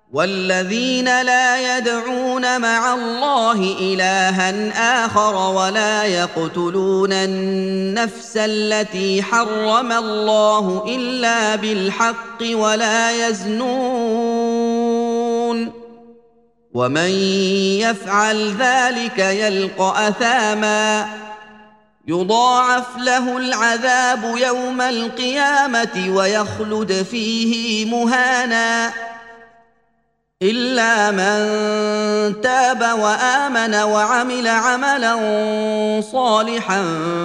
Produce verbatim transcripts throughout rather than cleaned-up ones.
والذين لا يدعون مع الله إلها آخر ولا يقتلون النفس التي حرم الله إلا بالحق ولا يزنون ومن يفعل ذلك يلقى أثاما يضاعف له العذاب يوم القيامة ويخلد فيه مهانا إلا من تاب وآمن وعمل عملا صالحا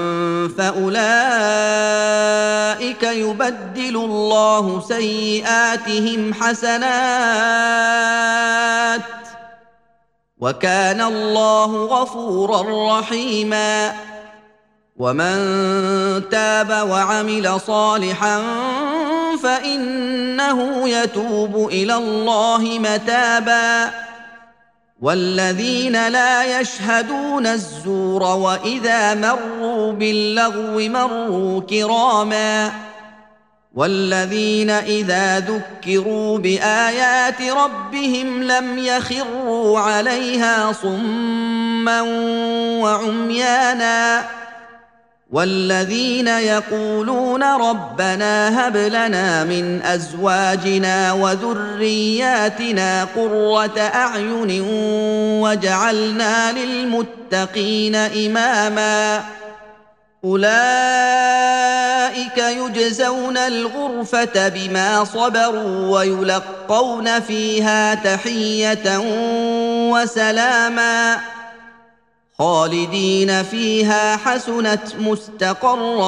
فأولئك يبدل الله سيئاتهم حسنات وكان الله غفورا رحيما ومن تاب وعمل صالحا فإنه يتوب إلى الله متابا والذين لا يشهدون الزور وإذا مروا باللغو مروا كراما والذين إذا ذكروا بآيات ربهم لم يخروا عليها صما وعميانا والذين يقولون ربنا هب لنا من أزواجنا وذرياتنا قرة أعين واجعلنا للمتقين إماما أولئك يجزون الغرفة بما صبروا ويلقون فيها تحية وسلاما خالدين فيها حسنت مستقرا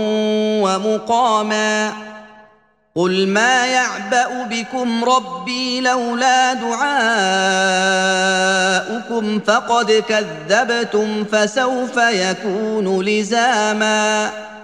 ومقاما قل ما يعبأ بكم ربي لولا دعاؤكم فقد كذبتم فسوف يكون لزاما